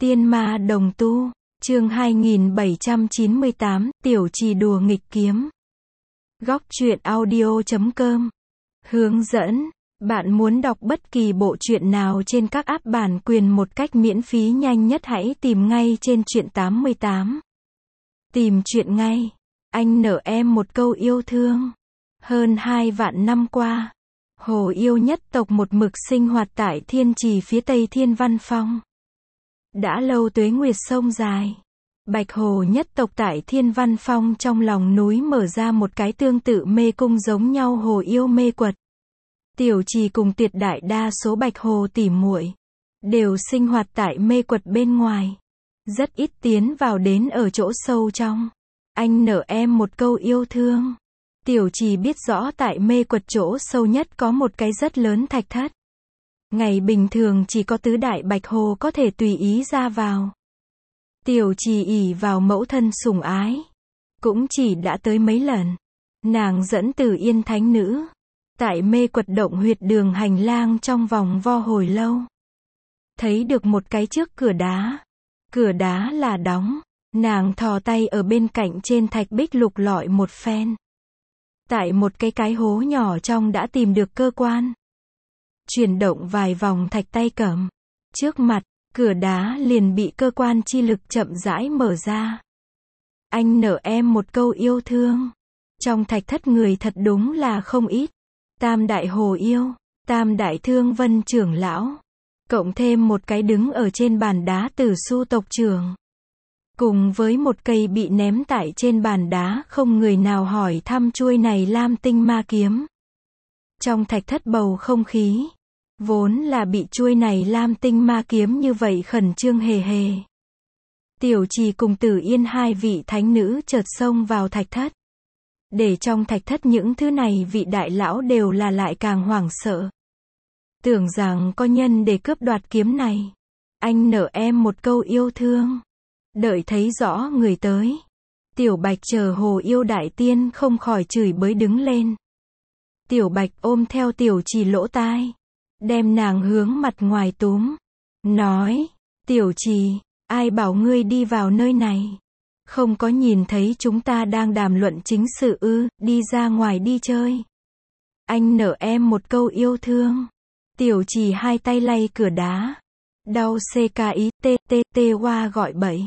Tiên ma đồng tu, chương 2798, Tiểu Trì đùa nghịch kiếm. Góc truyện audio.com. Hướng dẫn, bạn muốn đọc bất kỳ bộ truyện nào trên các app bản quyền một cách miễn phí nhanh nhất hãy tìm ngay trên truyện 88. Tìm truyện ngay. Anh nợ em một câu yêu thương. Hơn 2 vạn năm qua, Hồ Yêu nhất tộc một mực sinh hoạt tại Thiên Trì phía tây Thiên Văn Phong. Đã lâu tuế nguyệt sông dài, Bạch Hồ nhất tộc tại Thiên Văn Phong trong lòng núi mở ra một cái tương tự mê cung giống nhau Hồ Yêu mê quật. Tiểu Trì cùng tuyệt đại đa số Bạch Hồ tỉ muội đều sinh hoạt tại mê quật bên ngoài, rất ít tiến vào đến ở chỗ sâu trong. Anh nợ em một câu yêu thương. Tiểu Trì biết rõ tại mê quật chỗ sâu nhất có một cái rất lớn thạch thất. Ngày bình thường chỉ có tứ đại Bạch Hồ có thể tùy ý ra vào. Tiểu Trì ỷ vào mẫu thân sủng ái, cũng chỉ đã tới mấy lần. Nàng dẫn Từ Yên thánh nữ tại mê quật động huyệt đường hành lang trong vòng vo hồi lâu. Thấy được một cái trước cửa đá là đóng. Nàng thò tay ở bên cạnh trên thạch bích lục lọi một phen. Tại một cái hố nhỏ trong đã tìm được cơ quan. Chuyển động vài vòng thạch tay cầm. Trước mặt, cửa đá liền bị cơ quan chi lực chậm rãi mở ra. Anh nợ em một câu yêu thương. Trong thạch thất người thật đúng là không ít. Tam đại Hồ Yêu, tam đại Thương Vân trưởng lão. Cộng thêm một cái đứng ở trên bàn đá Tử Su tộc trưởng. Cùng với một cây bị ném tại trên bàn đá không người nào hỏi thăm chuôi này lam tinh ma kiếm. Trong thạch thất bầu không khí, vốn là bị chuôi này lam tinh ma kiếm như vậy khẩn trương hề hề. Tiểu Trì cùng Tử Yên hai vị thánh nữ chợt xông vào thạch thất. Để trong thạch thất những thứ này vị đại lão đều là lại càng hoảng sợ. Tưởng rằng có nhân để cướp đoạt kiếm này. Anh nợ em một câu yêu thương. Đợi thấy rõ người tới, Tiểu Bạch chờ Hồ Yêu đại tiên không khỏi chửi bới đứng lên. Tiểu Bạch ôm theo Tiểu Trì lỗ tai, đem nàng hướng mặt ngoài túm, nói, Tiểu Trì, ai bảo ngươi đi vào nơi này? Không có nhìn thấy chúng ta đang đàm luận chính sự ư, đi ra ngoài đi chơi. Anh nợ em một câu yêu thương. Tiểu Trì hai tay lay cửa đá. Đau CKITTT qua gọi bậy.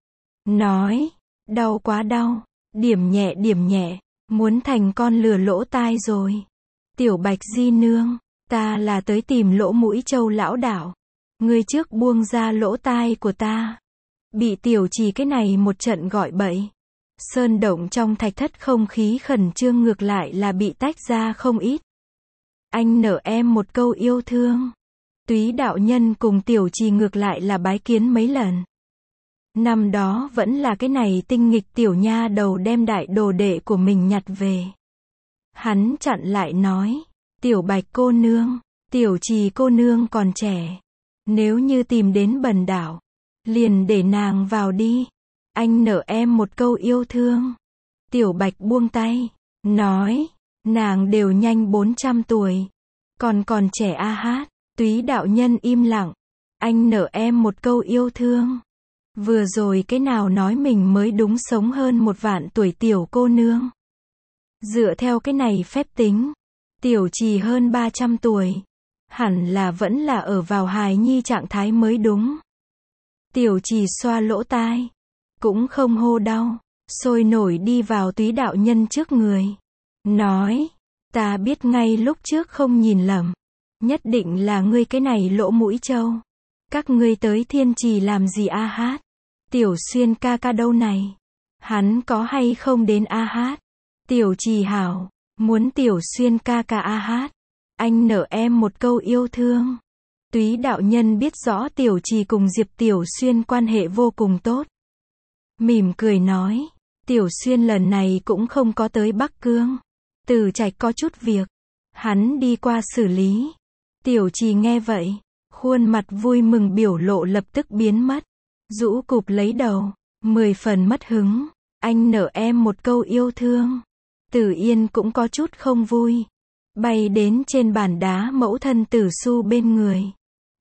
Nói, đau quá đau, điểm nhẹ, muốn thành con lừa lỗ tai rồi. Tiểu Bạch di nương, ta là tới tìm lỗ mũi châu lão đảo. Ngươi trước buông ra lỗ tai của ta. Bị Tiểu Trì cái này một trận gọi bậy. Sơn động trong thạch thất không khí khẩn trương ngược lại là bị tách ra không ít. Anh nợ em một câu yêu thương. Túy đạo nhân cùng Tiểu Trì ngược lại là bái kiến mấy lần. Năm đó vẫn là cái này tinh nghịch tiểu nha đầu đem đại đồ đệ của mình nhặt về. Hắn chặn lại nói, Tiểu Bạch cô nương, Tiểu Trì cô nương còn trẻ. Nếu như tìm đến bần đảo, liền để nàng vào đi. Anh nợ em một câu yêu thương. Tiểu Bạch buông tay, nói, nàng đều nhanh 400 tuổi. Còn trẻ a hát. Túy đạo nhân im lặng. Anh nợ em một câu yêu thương. Vừa rồi cái nào nói mình mới đúng sống hơn 1 vạn tuổi tiểu cô nương. Dựa theo cái này phép tính, Tiểu Trì hơn 300 tuổi. Hẳn là vẫn là ở vào hài nhi trạng thái mới đúng. Tiểu Trì xoa lỗ tai. Cũng không hô đau. Sôi nổi đi vào túy đạo nhân trước người. Nói, ta biết ngay lúc trước không nhìn lầm. Nhất định là ngươi cái này lỗ mũi trâu. Các ngươi tới Thiên Trì làm gì a hát? Tiểu Xuyên ca ca đâu này? Hắn có hay không đến a hát? Tiểu Trì hảo, muốn Tiểu Xuyên ca ca a hát. Anh nợ em một câu yêu thương. Túy đạo nhân biết rõ Tiểu Trì cùng Diệp Tiểu Xuyên quan hệ vô cùng tốt. Mỉm cười nói, Tiểu Xuyên lần này cũng không có tới Bắc Cương. Từ Trạch có chút việc. Hắn đi qua xử lý. Tiểu Trì nghe vậy, khuôn mặt vui mừng biểu lộ lập tức biến mất. Rũ cụp lấy đầu, 10 phần mất hứng. Anh nợ em một câu yêu thương. Tử Yên cũng có chút không vui. Bay đến trên bàn đá mẫu thân Tử Su bên người.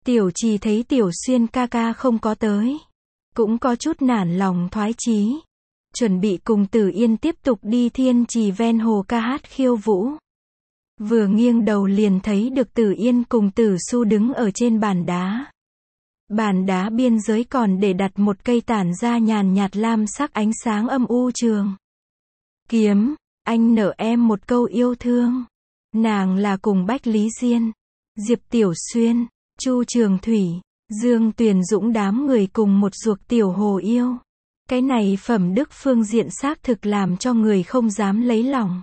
Tiểu Trì thấy Tiểu Xuyên ca ca không có tới, cũng có chút nản lòng thoái chí, chuẩn bị cùng Tử Yên tiếp tục đi Thiên Trì ven hồ ca hát khiêu vũ. Vừa nghiêng đầu liền thấy được Tử Yên cùng Tử Su đứng ở trên bàn đá. Bàn đá biên giới còn để đặt một cây tản ra nhàn nhạt lam sắc ánh sáng âm u trường kiếm. Anh nợ em một câu yêu thương. Nàng là cùng Bách Lý Diên, Diệp Tiểu Xuyên, Chu Trường Thủy, Dương Tuyền Dũng đám người cùng một ruột tiểu hồ yêu. Cái này phẩm đức phương diện xác thực làm cho người không dám lấy lòng.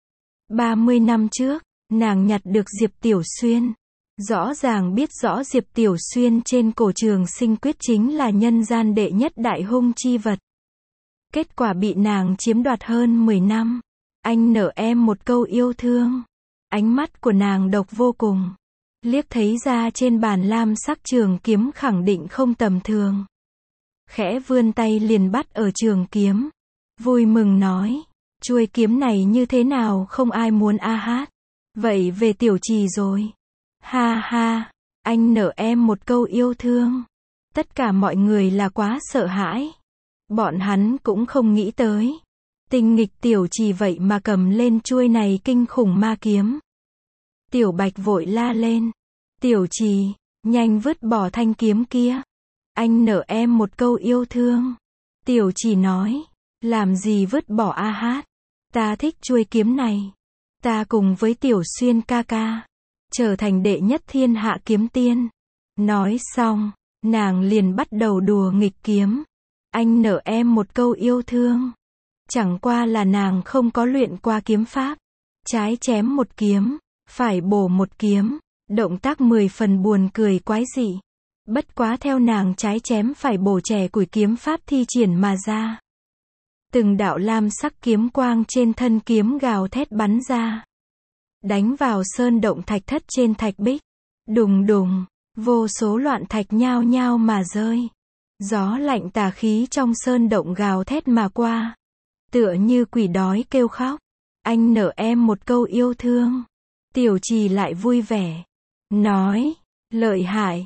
30 năm trước, nàng nhặt được Diệp Tiểu Xuyên. Rõ ràng biết rõ Diệp Tiểu Xuyên trên cổ Trường Sinh Quyết chính là nhân gian đệ nhất đại hung chi vật. Kết quả bị nàng chiếm đoạt hơn 10 năm. Anh nợ em một câu yêu thương. Ánh mắt của nàng độc vô cùng. Liếc thấy ra trên bàn lam sắc trường kiếm khẳng định không tầm thường. Khẽ vươn tay liền bắt ở trường kiếm. Vui mừng nói, chuôi kiếm này như thế nào không ai muốn a hát. Vậy về Tiểu Trì rồi. Ha ha, anh nợ em một câu yêu thương. Tất cả mọi người là quá sợ hãi. Bọn hắn cũng không nghĩ tới. Tinh nghịch Tiểu Trì vậy mà cầm lên chuôi này kinh khủng ma kiếm. Tiểu Bạch vội la lên. Tiểu Trì, nhanh vứt bỏ thanh kiếm kia. Anh nợ em một câu yêu thương. Tiểu Trì nói, làm gì vứt bỏ a hát. Ta thích chuôi kiếm này. Ta cùng với Tiểu Xuyên ca ca trở thành đệ nhất thiên hạ kiếm tiên. Nói xong, nàng liền bắt đầu đùa nghịch kiếm. Anh nợ em một câu yêu thương. Chẳng qua là nàng không có luyện qua kiếm pháp. Trái chém một kiếm, phải bổ một kiếm. Động tác 10 phần buồn cười quái dị. Bất quá theo nàng trái chém phải bổ trẻ củi kiếm pháp thi triển mà ra. Từng đạo lam sắc kiếm quang trên thân kiếm gào thét bắn ra. Đánh vào sơn động thạch thất trên thạch bích. Đùng đùng, vô số loạn thạch nhao nhao mà rơi. Gió lạnh tà khí trong sơn động gào thét mà qua. Tựa như quỷ đói kêu khóc. Anh nợ em một câu yêu thương. Tiểu Trì lại vui vẻ. Nói, lợi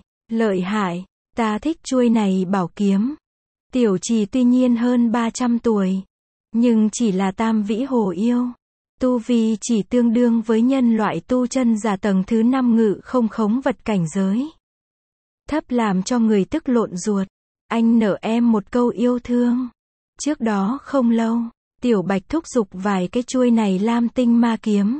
hại, ta thích chuôi này bảo kiếm. Tiểu Trì tuy nhiên hơn 300 tuổi. Nhưng chỉ là tam vĩ hồ yêu. Tu vi chỉ tương đương với nhân loại tu chân giả tầng thứ 5 ngự không khống vật cảnh giới. Thấp làm cho người tức lộn ruột. Anh nợ em một câu yêu thương. Trước đó không lâu, Tiểu Bạch thúc giục vài cái chuôi này lam tinh ma kiếm.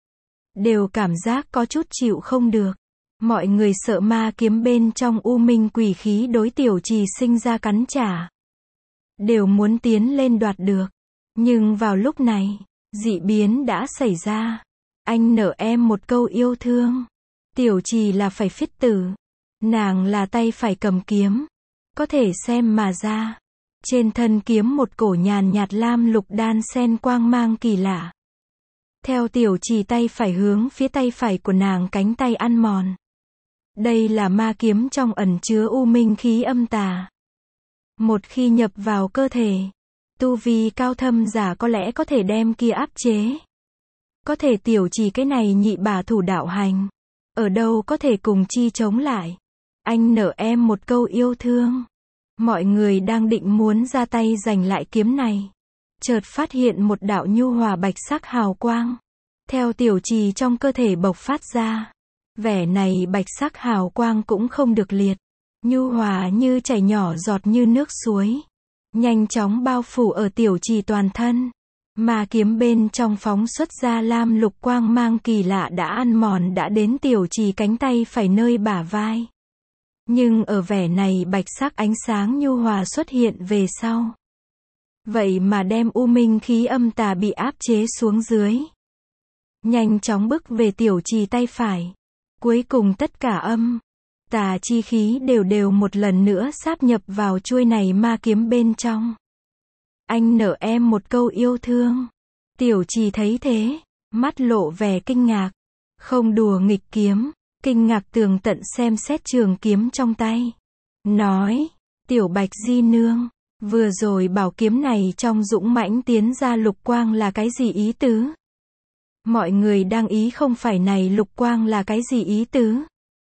Đều cảm giác có chút chịu không được. Mọi người sợ ma kiếm bên trong u minh quỷ khí đối Tiểu Trì sinh ra cắn trả. Đều muốn tiến lên đoạt được. Nhưng vào lúc này, dị biến đã xảy ra. Anh nợ em một câu yêu thương. Tiểu Trì là phải phiết tử. Nàng là tay phải cầm kiếm. Có thể xem mà ra. Trên thân kiếm một cổ nhàn nhạt lam lục đan sen quang mang kỳ lạ. Theo Tiểu Trì tay phải hướng phía tay phải của nàng cánh tay ăn mòn. Đây là ma kiếm trong ẩn chứa u minh khí âm tà. Một khi nhập vào cơ thể, tu vi cao thâm giả có lẽ có thể đem kia áp chế. Có thể Tiểu Trì cái này nhị bà thủ đạo hành. Ở đâu có thể cùng chi chống lại. Anh nợ em một câu yêu thương. Mọi người đang định muốn ra tay giành lại kiếm này. Chợt phát hiện một đạo nhu hòa bạch sắc hào quang. Theo Tiểu Trì trong cơ thể bộc phát ra. Vẻ này bạch sắc hào quang cũng không được liệt. Nhu hòa như chảy nhỏ giọt như nước suối. Nhanh chóng bao phủ ở Tiểu Trì toàn thân. Mà kiếm bên trong phóng xuất ra lam lục quang mang kỳ lạ đã ăn mòn đã đến Tiểu Trì cánh tay phải nơi bả vai. Nhưng ở vẻ này bạch sắc ánh sáng nhu hòa xuất hiện về sau. Vậy mà đem u minh khí âm tà bị áp chế xuống dưới. Nhanh chóng bước về Tiểu Trì tay phải. Cuối cùng tất cả âm tà chi khí đều một lần nữa sáp nhập vào chuôi này ma kiếm bên trong. Anh nợ em một câu yêu thương. Tiểu Trì thấy thế, mắt lộ vẻ kinh ngạc. Không đùa nghịch kiếm, kinh ngạc tường tận xem xét trường kiếm trong tay. Nói, Tiểu Bạch di nương, vừa rồi bảo kiếm này trong dũng mãnh tiến ra lục quang là cái gì ý tứ? Mọi người đang ý không phải này lục quang là cái gì ý tứ?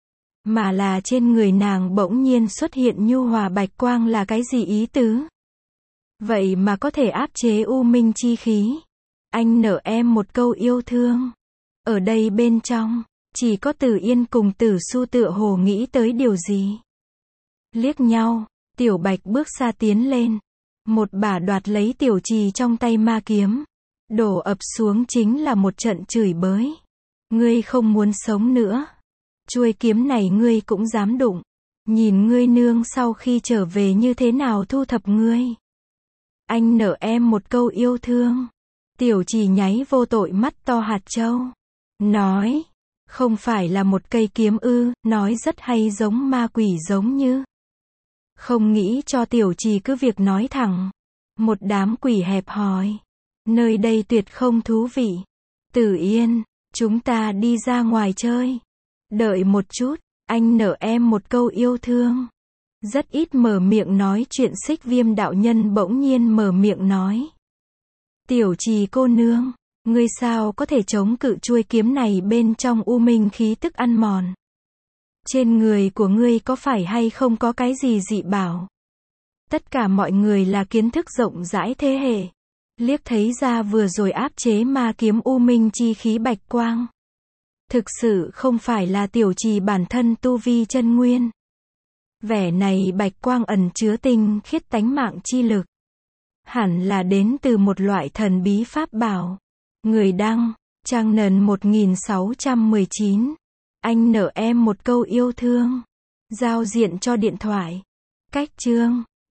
mà là trên người nàng bỗng nhiên xuất hiện nhu hòa bạch quang là cái gì ý tứ? Vậy mà có thể áp chế u minh chi khí. Anh nợ em một câu yêu thương. Ở đây bên trong, chỉ có Tử Yên cùng Tử Su tựa hồ nghĩ tới điều gì. Liếc nhau, Tiểu Bạch bước xa tiến lên. Một bả đoạt lấy Tiểu Trì trong tay ma kiếm. Đổ ập xuống chính là một trận chửi bới. Ngươi không muốn sống nữa. Chuôi kiếm này ngươi cũng dám đụng. Nhìn ngươi nương sau khi trở về như thế nào thu thập ngươi. Anh nợ em một câu yêu thương. Tiểu Trì nháy vô tội mắt to hạt châu. Nói, không phải là một cây kiếm ư, nói rất hay giống ma quỷ giống như. Không nghĩ cho Tiểu Trì cứ việc nói thẳng. Một đám quỷ hẹp hòi. Nơi đây tuyệt không thú vị. Tử Yên, chúng ta đi ra ngoài chơi. Đợi một chút, anh nợ em một câu yêu thương. Rất ít mở miệng nói chuyện Xích Viêm đạo nhân bỗng nhiên mở miệng nói. Tiểu Trì cô nương, ngươi sao có thể chống cự chuôi kiếm này bên trong u minh khí tức ăn mòn? Trên người của ngươi có phải hay không có cái gì dị bảo? Tất cả mọi người là kiến thức rộng rãi thế hệ. Liếc thấy ra vừa rồi áp chế ma kiếm u minh chi khí bạch quang. Thực sự không phải là Tiểu Trì bản thân tu vi chân nguyên. Vẻ này bạch quang ẩn chứa tinh khiết tánh mạng chi lực. Hẳn là đến từ một loại thần bí pháp bảo. Người đăng, trang nền 1619. Anh nợ em một câu yêu thương. Giao diện cho điện thoại. Cách chương